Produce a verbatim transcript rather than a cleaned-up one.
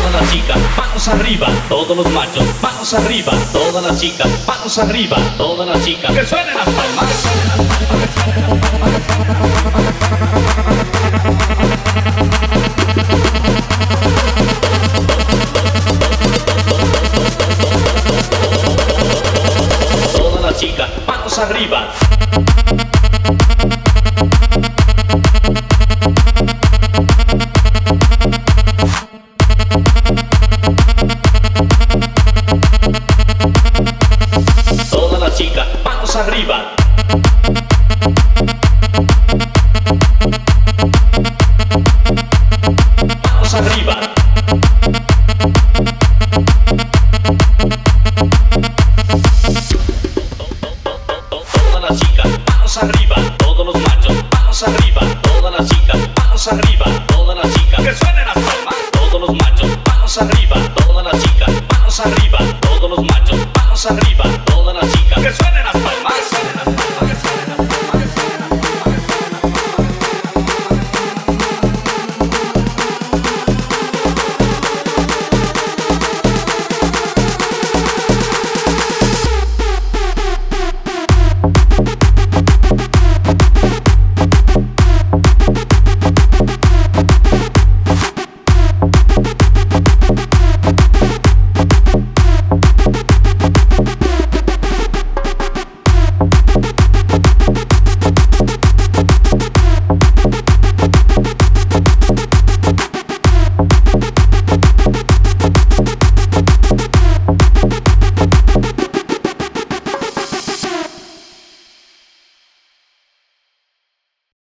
todas las chicas, manos arriba, todos los machos, manos arriba, todas las chicas, manos arriba, todas las chicas, que suenen las palmas. Todas las chicas, manos arriba. Todas las chicas, manos arriba. Manos arriba. Todas las chicas, manos arriba. Todos los machos, manos arriba. Todas las chicas, manos arriba. Todas las chicas, que suenen las palmas. Todos los machos, manos arriba. Todas las chicas, manos arriba. Todos los machos, manos arriba.